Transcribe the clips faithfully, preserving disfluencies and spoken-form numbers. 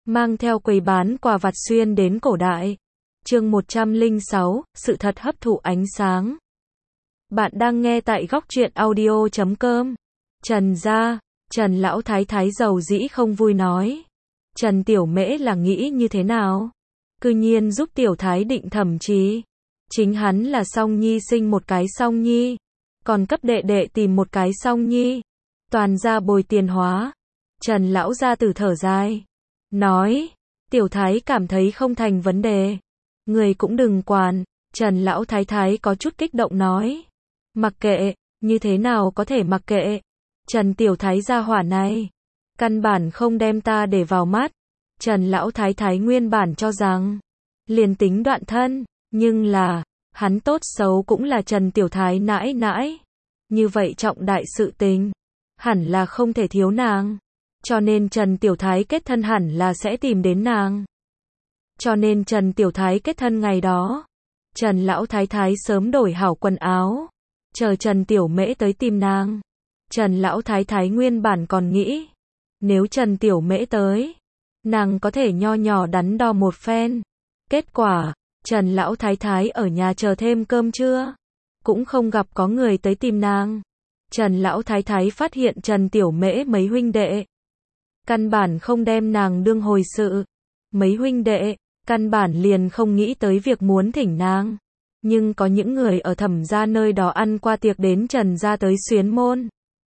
mang theo quầy bán quà vặt xuyên đến cổ đại. Chương một trăm lẻ sáu, sự thật hấp thụ ánh sáng. Bạn đang nghe tại góc truyện audio chấm com. Trần gia, Trần lão thái thái giàu dĩ không vui nói. Trần tiểu mễ là nghĩ như thế nào? Cư nhiên giúp tiểu thái định thẩm chí. Chính hắn là song nhi sinh một cái song nhi. Còn cấp đệ đệ tìm một cái song nhi. Toàn ra bồi tiền hóa. Trần lão gia tử thở dài. Nói, tiểu thái cảm thấy không thành vấn đề. Người cũng đừng quản. Trần lão thái thái có chút kích động nói. Mặc kệ, như thế nào có thể mặc kệ. Trần tiểu thái gia hỏa này. Căn bản không đem ta để vào mắt. Trần lão thái thái nguyên bản cho rằng. Liền tính đoạn thân. Nhưng là, hắn tốt xấu cũng là Trần tiểu thái nãi nãi. Như vậy trọng đại sự tình. Hẳn là không thể thiếu nàng. Cho nên Trần tiểu thái kết thân hẳn là sẽ tìm đến nàng. Cho nên Trần tiểu thái kết thân ngày đó. Trần lão thái thái sớm đổi hảo quần áo. Chờ Trần tiểu mễ tới tìm nàng. Trần lão thái thái nguyên bản còn nghĩ. Nếu Trần tiểu mễ tới. Nàng có thể nho nhỏ đắn đo một phen. Kết quả, Trần lão thái thái ở nhà chờ thêm cơm trưa. Cũng không gặp có người tới tìm nàng. Trần lão thái thái phát hiện Trần tiểu mễ mấy huynh đệ. Căn bản không đem nàng đương hồi sự. Mấy huynh đệ, căn bản liền không nghĩ tới việc muốn thỉnh nàng. Nhưng có những người ở Thẩm gia nơi đó ăn qua tiệc đến Trần gia tới xuyến môn.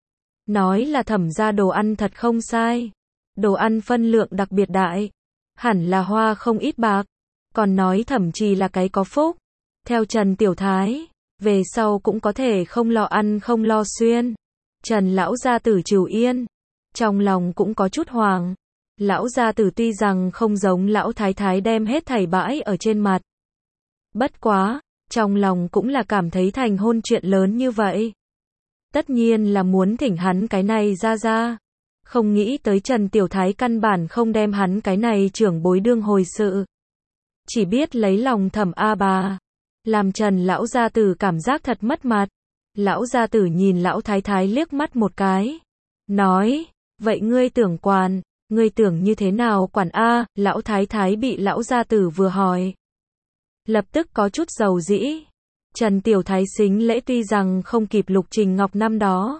Nói là Thẩm gia đồ ăn thật không sai. Đồ ăn phân lượng đặc biệt đại. Hẳn là hoa không ít bạc. Còn nói thậm chí là cái có phúc. Theo Trần tiểu thái, về sau cũng có thể không lo ăn không lo xuyên. Trần lão gia tử trừ yên. Trong lòng cũng có chút hoàng. Lão gia tử tuy rằng không giống lão thái thái đem hết thảy bãi ở trên mặt. Bất quá, trong lòng cũng là cảm thấy thành hôn chuyện lớn như vậy. Tất nhiên là muốn thỉnh hắn cái này ra ra. Không nghĩ tới Trần tiểu thái căn bản không đem hắn cái này trưởng bối đương hồi sự. Chỉ biết lấy lòng Thẩm A bà. Làm Trần lão gia tử cảm giác thật mất mặt. Lão gia tử nhìn lão thái thái liếc mắt một cái. Nói, vậy ngươi tưởng quản, ngươi tưởng như thế nào quản A, lão thái thái bị lão gia tử vừa hỏi. Lập tức có chút dầu dĩ. Trần tiểu thái xính lễ tuy rằng không kịp Lục Trình Ngọc năm đó.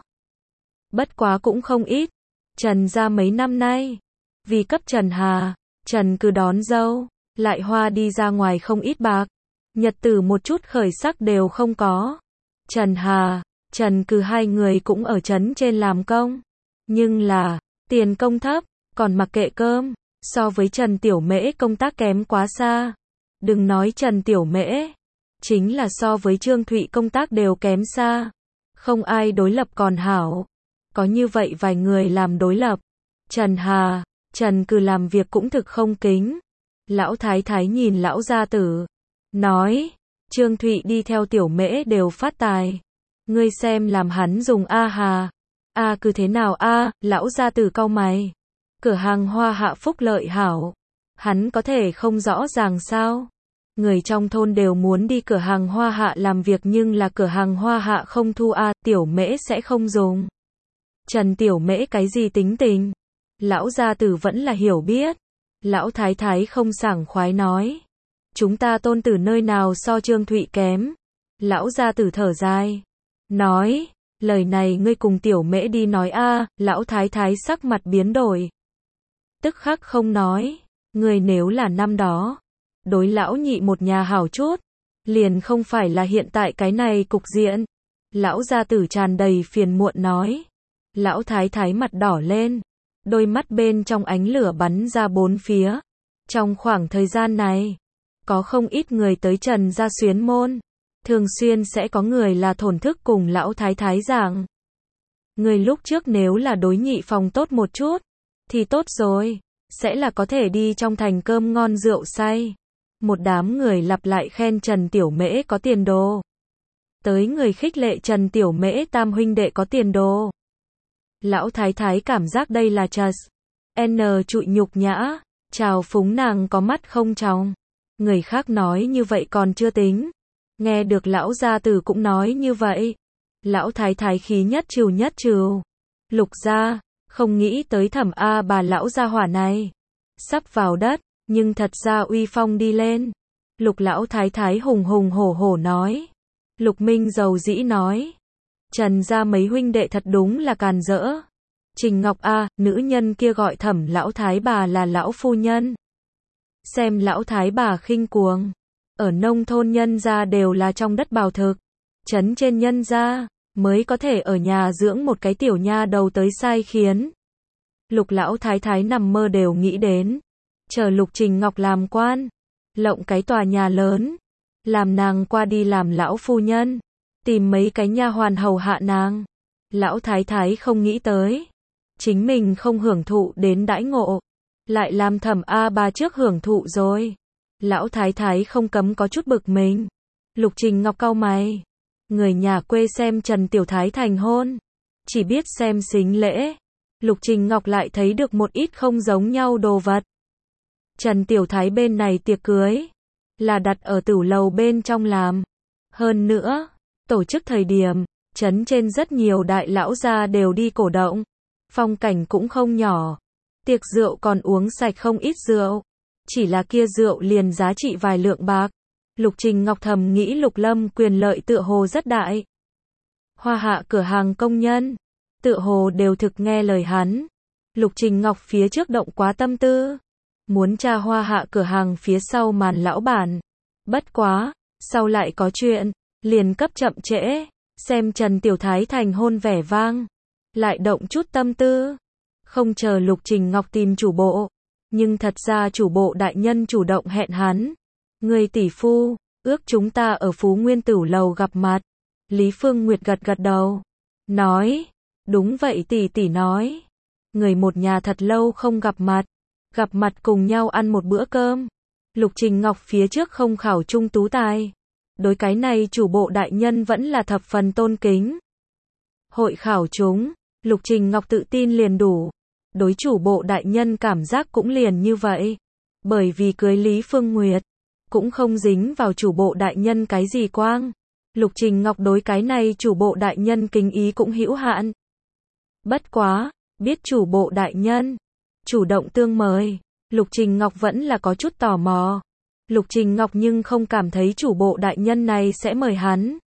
Bất quá cũng không ít. Trần gia mấy năm nay. Vì cấp Trần Hà, Trần cứ đón dâu. Lại hoa đi ra ngoài không ít bạc. Nhật tử một chút khởi sắc đều không có. Trần Hà, Trần cứ hai người cũng ở trấn trên làm công. Nhưng là, tiền công thấp, còn mặc kệ cơm. So với Trần Tiểu Mễ công tác kém quá xa. Đừng nói Trần Tiểu Mễ. Chính là so với Trương Thụy công tác đều kém xa. Không ai đối lập còn hảo. Có như vậy vài người làm đối lập. Trần Hà, Trần cứ làm việc cũng thực không kính. Lão thái thái nhìn lão gia tử. Nói, Trương Thụy đi theo Tiểu Mễ đều phát tài. Ngươi xem làm hắn dùng A Hà. A cứ thế nào A, lão gia tử cau mày. Cửa hàng hoa hạ phúc lợi hảo. Hắn có thể không rõ ràng sao. Người trong thôn đều muốn đi cửa hàng hoa hạ làm việc nhưng là cửa hàng hoa hạ không thu A, Tiểu Mễ sẽ không dùng. Trần Tiểu Mễ cái gì tính tình? Lão gia tử vẫn là hiểu biết. Lão thái thái không sảng khoái nói. Chúng ta tôn tử nơi nào so Trương Thụy kém. Lão gia tử thở dài. Nói, lời này ngươi cùng Tiểu Mễ đi nói a. Lão thái thái sắc mặt biến đổi. Tức khắc không nói. Ngươi nếu là năm đó. Đối lão nhị một nhà hảo chút. Liền không phải là hiện tại cái này cục diện. Lão gia tử tràn đầy phiền muộn nói. Lão thái thái mặt đỏ lên. Đôi mắt bên trong ánh lửa bắn ra bốn phía. Trong khoảng thời gian này, có không ít người tới Trần gia xuyến môn. Thường xuyên sẽ có người là thổn thức cùng lão thái thái giảng. Người lúc trước nếu là đối nhị phòng tốt một chút, thì tốt rồi. Sẽ là có thể đi trong thành cơm ngon rượu say. Một đám người lặp lại khen Trần Tiểu Mễ có tiền đồ. Tới người khích lệ Trần Tiểu Mễ tam huynh đệ có tiền đồ. Lão thái thái cảm giác đây là trật. N trụi nhục nhã. Chào phúng nàng có mắt không tròng. Người khác nói như vậy còn chưa tính. Nghe được lão gia tử cũng nói như vậy. Lão thái thái khí nhất trừ nhất trừ. Lục gia, không nghĩ tới Thẩm A bà lão gia hỏa này. sắp vào đất, nhưng thật ra uy phong đi lên. Lục lão thái thái hùng hùng hổ hổ nói. Lục Minh dầu dĩ nói. Trần gia mấy huynh đệ thật đúng là càn rỡ. Trình Ngọc a, nữ nhân kia gọi Thẩm lão thái bà là lão phu nhân. Xem lão thái bà khinh cuồng. Ở nông thôn nhân gia đều là trong đất bào thực. Trấn trên nhân gia mới có thể ở nhà dưỡng một cái tiểu nha đầu tới sai khiến. Lục lão thái thái nằm mơ đều nghĩ đến. Chờ Lục Trình Ngọc làm quan. Lộng cái tòa nhà lớn. Làm nàng qua đi làm lão phu nhân. Tìm mấy cái nha hoàn hầu hạ nàng. Lão thái thái không nghĩ tới. Chính mình không hưởng thụ đến đãi ngộ. Lại làm Thẩm A bà trước hưởng thụ rồi. Lão thái thái không cấm có chút bực mình. Lục Trình Ngọc cau mày. Người nhà quê xem Trần Tiểu Thái thành hôn. Chỉ biết xem sính lễ. Lục Trình Ngọc lại thấy được một ít không giống nhau đồ vật. Trần Tiểu Thái bên này tiệc cưới. Là đặt ở tửu lầu bên trong làm. Hơn nữa, tổ chức thời điểm, trấn trên rất nhiều đại lão gia đều đi cổ động. Phong cảnh cũng không nhỏ. Tiệc rượu còn uống sạch không ít rượu. Chỉ là kia rượu liền giá trị vài lượng bạc. Lục Trình Ngọc thầm nghĩ Lục Lâm quyền lợi tựa hồ rất đại. Hoa hạ cửa hàng công nhân. Tựa hồ đều thực nghe lời hắn. Lục Trình Ngọc phía trước động quá tâm tư. Muốn tra hoa hạ cửa hàng phía sau màn lão bản. Bất quá, sau lại có chuyện, liền cấp chậm trễ. Xem Trần Tiểu Thái thành hôn vẻ vang. Lại động chút tâm tư. Không chờ Lục Trình Ngọc tìm chủ bộ. Nhưng thật ra chủ bộ đại nhân chủ động hẹn hắn. Người tỷ phu, ước chúng ta ở Phú Nguyên Tửu lầu gặp mặt. Lý Phương Nguyệt gật gật đầu. Nói, đúng vậy tỷ tỷ nói. Người một nhà thật lâu không gặp mặt. Gặp mặt cùng nhau ăn một bữa cơm. Lục Trình Ngọc phía trước không khảo trung tú tài. Đối cái này chủ bộ đại nhân vẫn là thập phần tôn kính. Hội khảo chúng, Lục Trình Ngọc tự tin liền đủ. Đối chủ bộ đại nhân cảm giác cũng liền như vậy. Bởi vì cưới Lý Phương Nguyệt, cũng không dính vào chủ bộ đại nhân cái gì quang. Lục Trình Ngọc đối cái này chủ bộ đại nhân kính ý cũng hữu hạn. Bất quá, biết chủ bộ đại nhân chủ động tương mời, Lục Trình Ngọc vẫn là có chút tò mò. Lục Trình Ngọc nhưng không cảm thấy chủ bộ đại nhân này sẽ mời hắn.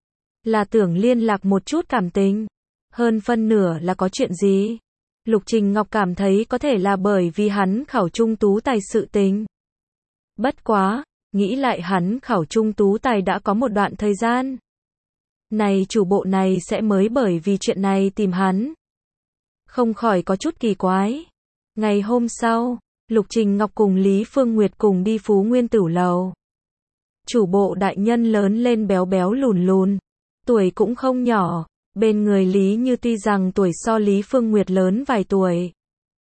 Là tưởng liên lạc một chút cảm tình. Hơn phân nửa là có chuyện gì. Lục Trình Ngọc cảm thấy có thể là bởi vì hắn khảo trung tú tài sự tình. Bất quá, nghĩ lại hắn khảo trung tú tài đã có một đoạn thời gian. Này chủ bộ này sẽ mới bởi vì chuyện này tìm hắn. Không khỏi có chút kỳ quái. Ngày hôm sau, Lục Trình Ngọc cùng Lý Phương Nguyệt cùng đi Phú Nguyên Tửu lầu. Chủ bộ đại nhân lớn lên béo béo lùn lùn. Tuổi cũng không nhỏ. Bên người Lý Như tuy rằng tuổi so Lý Phương Nguyệt lớn vài tuổi.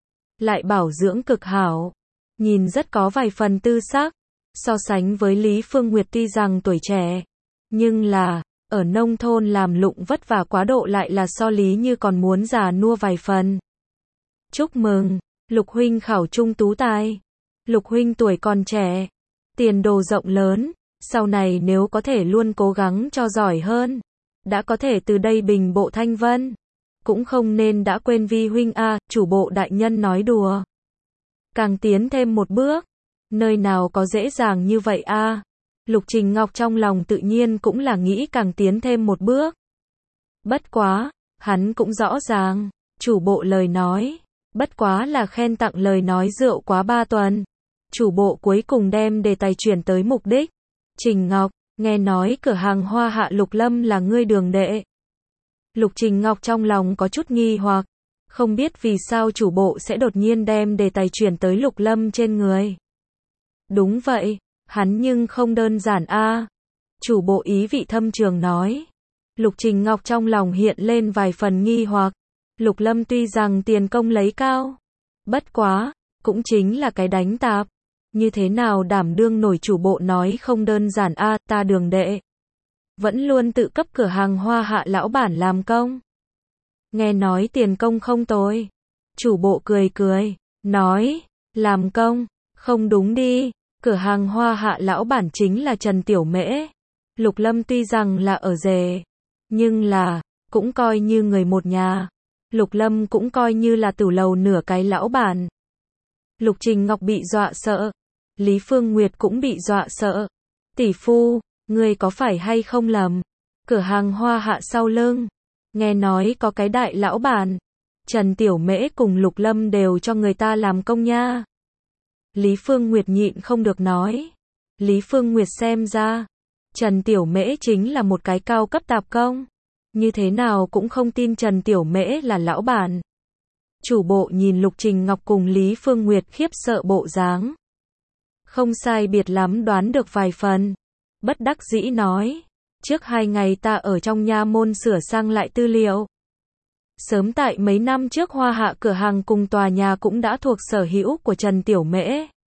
Lại bảo dưỡng cực hảo. Nhìn rất có vài phần tư sắc. So sánh với Lý Phương Nguyệt tuy rằng tuổi trẻ. Nhưng là, ở nông thôn làm lụng vất vả quá độ lại là so Lý Như còn muốn già nua vài phần. Chúc mừng, Lục huynh khảo trung tú tài. Lục huynh tuổi còn trẻ. Tiền đồ rộng lớn. Sau này nếu có thể luôn cố gắng cho giỏi hơn. Đã có thể từ đây bình bộ thanh vân. Cũng không nên đã quên vi huynh a, à, chủ bộ đại nhân nói đùa. Càng tiến thêm một bước. Nơi nào có dễ dàng như vậy a à? Lục Trình Ngọc trong lòng tự nhiên cũng là nghĩ càng tiến thêm một bước. Bất quá, hắn cũng rõ ràng, chủ bộ lời nói, bất quá là khen tặng lời nói rượu quá ba tuần. Chủ bộ cuối cùng đem đề tài chuyển tới mục đích. Trình Ngọc, nghe nói cửa hàng hoa hạ Lục Lâm là ngươi đường đệ. Lục Trình Ngọc trong lòng có chút nghi hoặc, không biết vì sao chủ bộ sẽ đột nhiên đem đề tài chuyển tới Lục Lâm trên người. Đúng vậy, hắn nhưng không đơn giản a. À. Chủ bộ ý vị thâm trường nói. Lục Trình Ngọc trong lòng hiện lên vài phần nghi hoặc. Lục Lâm tuy rằng tiền công lấy cao, bất quá, cũng chính là cái đánh tạp. Như thế nào đảm đương nổi chủ bộ nói không đơn giản a, à, ta đường đệ. Vẫn luôn tự cấp cửa hàng hoa hạ lão bản làm công. Nghe nói tiền công không tồi. Chủ bộ cười cười, nói, làm công, không đúng đi. Cửa hàng hoa hạ lão bản chính là Trần Tiểu Mễ. Lục Lâm tuy rằng là ở rể, nhưng là, cũng coi như người một nhà. Lục Lâm cũng coi như là tửu lầu nửa cái lão bản. Lục Trình Ngọc bị dọa sợ. Lý Phương Nguyệt cũng bị dọa sợ. Tỷ phu, ngươi có phải hay không lầm? Cửa hàng Hoa Hạ sau lưng. Nghe nói có cái đại lão bản. Trần Tiểu Mễ cùng Lục Lâm đều cho người ta làm công nha. Lý Phương Nguyệt nhịn không được nói. Lý Phương Nguyệt xem ra, Trần Tiểu Mễ chính là một cái cao cấp tạp công. Như thế nào cũng không tin Trần Tiểu Mễ là lão bản. Chủ bộ nhìn Lục Trình Ngọc cùng Lý Phương Nguyệt khiếp sợ bộ dáng. Không sai biệt lắm đoán được vài phần. Bất đắc dĩ nói. Trước hai ngày ta ở trong nha môn sửa sang lại tư liệu. Sớm tại mấy năm trước Hoa Hạ cửa hàng cùng tòa nhà cũng đã thuộc sở hữu của Trần Tiểu Mễ.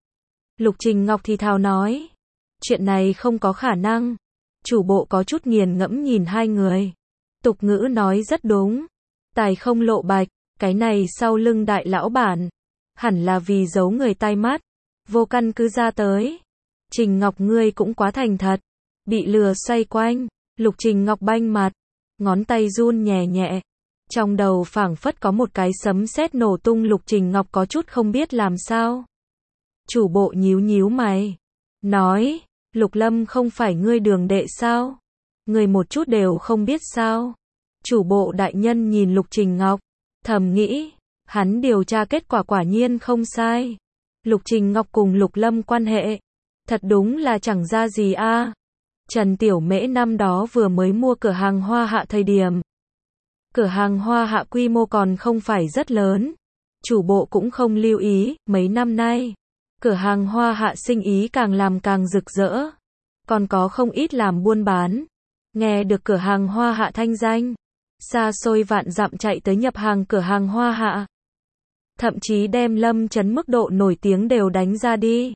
Lục Trình Ngọc thì thào nói. Chuyện này không có khả năng. Chủ bộ có chút nghiền ngẫm nhìn hai người. Tục ngữ nói rất đúng. Tài không lộ bạch, cái này sau lưng đại lão bản. Hẳn là vì giấu người tai mắt. Vô căn cứ ra tới. Trình Ngọc ngươi cũng quá thành thật. Bị lừa xoay quanh. Lục Trình Ngọc banh mặt. Ngón tay run nhẹ nhẹ. Trong đầu phảng phất có một cái sấm sét nổ tung. Lục Trình Ngọc có chút không biết làm sao. Chủ bộ nhíu nhíu mày. Nói. Lục Lâm không phải ngươi đường đệ sao? Ngươi một chút đều không biết sao? Chủ bộ đại nhân nhìn Lục Trình Ngọc. Thầm nghĩ. Hắn điều tra kết quả quả nhiên không sai. Lục Trình Ngọc cùng Lục Lâm quan hệ. Thật đúng là chẳng ra gì a. Trần Tiểu Mễ năm đó vừa mới mua cửa hàng Hoa Hạ thời điểm. Cửa hàng Hoa Hạ quy mô còn không phải rất lớn. Chủ bộ cũng không lưu ý, mấy năm nay. Cửa hàng Hoa Hạ sinh ý càng làm càng rực rỡ. Còn có không ít làm buôn bán. Nghe được cửa hàng Hoa Hạ thanh danh. Xa xôi vạn dặm chạy tới nhập hàng cửa hàng Hoa Hạ. Thậm chí đem Lâm Chấn mức độ nổi tiếng đều đánh ra đi.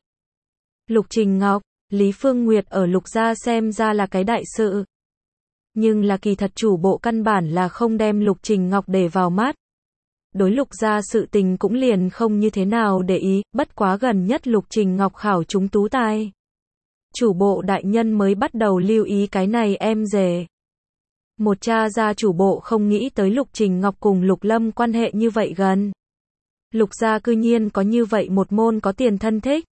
Lục Trình Ngọc, Lý Phương Nguyệt ở Lục gia xem ra là cái đại sự. Nhưng là kỳ thật chủ bộ căn bản là không đem Lục Trình Ngọc để vào mắt. Đối Lục gia sự tình cũng liền không như thế nào để ý, bất quá gần nhất Lục Trình Ngọc khảo trúng tú tài. Chủ bộ đại nhân mới bắt đầu lưu ý cái này em rể. Một cha gia chủ bộ không nghĩ tới Lục Trình Ngọc cùng Lục Lâm quan hệ như vậy gần. Lục gia cư nhiên có như vậy một môn có tiền thân thích.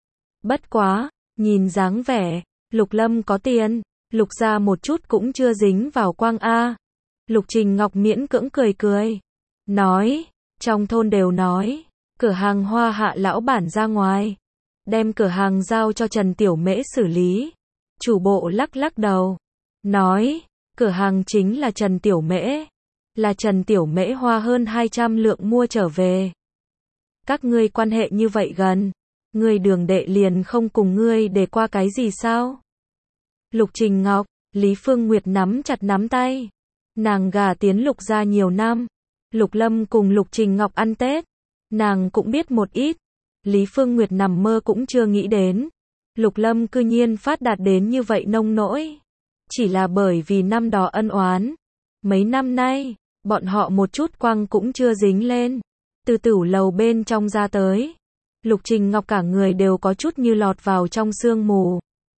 Bất quá, nhìn dáng vẻ, Lục Lâm có tiền, Lục gia một chút cũng chưa dính vào quang a. Lục Trình Ngọc miễn cưỡng cười cười. Nói, trong thôn đều nói, cửa hàng Hoa Hạ lão bản ra ngoài. Đem cửa hàng giao cho Trần Tiểu Mễ xử lý. Chủ bộ lắc lắc đầu. Nói, cửa hàng chính là Trần Tiểu Mễ. Là Trần Tiểu Mễ hoa hơn hai trăm lượng mua trở về. Các ngươi quan hệ như vậy gần. Ngươi đường đệ liền không cùng ngươi để qua cái gì sao? Lục Trình Ngọc, Lý Phương Nguyệt nắm chặt nắm tay. Nàng gả tiến Lục gia nhiều năm. Lục Lâm cùng Lục Trình Ngọc ăn Tết. Nàng cũng biết một ít. Lý Phương Nguyệt nằm mơ cũng chưa nghĩ đến. Lục Lâm cư nhiên phát đạt đến như vậy nông nỗi. Chỉ là bởi vì năm đó ân oán. Mấy năm nay, bọn họ một chút quăng cũng chưa dính lên. Từ tửu lầu bên trong ra tới. Lục Trình Ngọc cả người đều có chút như lọt vào trong sương mù.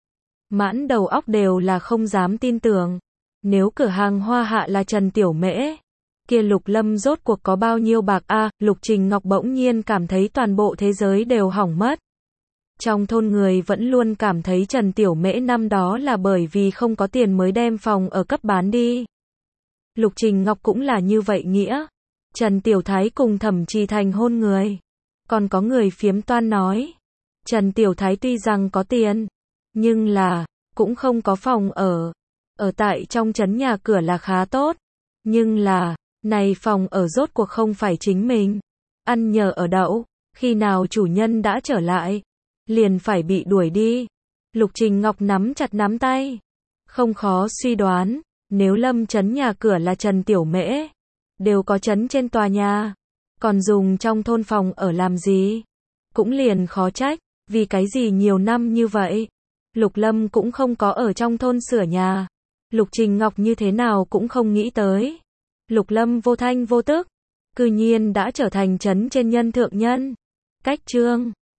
Mãn đầu óc đều là không dám tin tưởng. Nếu cửa hàng Hoa Hạ là Trần Tiểu Mễ, kia Lục Lâm rốt cuộc có bao nhiêu bạc a? À, Lục Trình Ngọc bỗng nhiên cảm thấy toàn bộ thế giới đều hỏng mất. Trong thôn người vẫn luôn cảm thấy Trần Tiểu Mễ năm đó là bởi vì không có tiền mới đem phòng ở cấp bán đi. Lục Trình Ngọc cũng là như vậy nghĩa. Trần Tiểu Thái cùng Thẩm Trì thành hôn người. Còn có người phiếm toan nói. Trần Tiểu Thái tuy rằng có tiền, nhưng là, cũng không có phòng ở. Ở tại trong trấn nhà cửa là khá tốt. Nhưng là, này phòng ở rốt cuộc không phải chính mình. Ăn nhờ ở đậu, khi nào chủ nhân đã trở lại, liền phải bị đuổi đi. Lục Trình Ngọc nắm chặt nắm tay. Không khó suy đoán, nếu Lâm trấn nhà cửa là Trần Tiểu Mễ, đều có trấn trên tòa nhà, còn dùng trong thôn phòng ở làm gì? Cũng liền khó trách, vì cái gì nhiều năm như vậy, Lục Lâm cũng không có ở trong thôn sửa nhà. Lục Trình Ngọc như thế nào cũng không nghĩ tới. Lục Lâm vô thanh vô tức, cư nhiên đã trở thành trấn trên nhân thượng nhân. Cách chương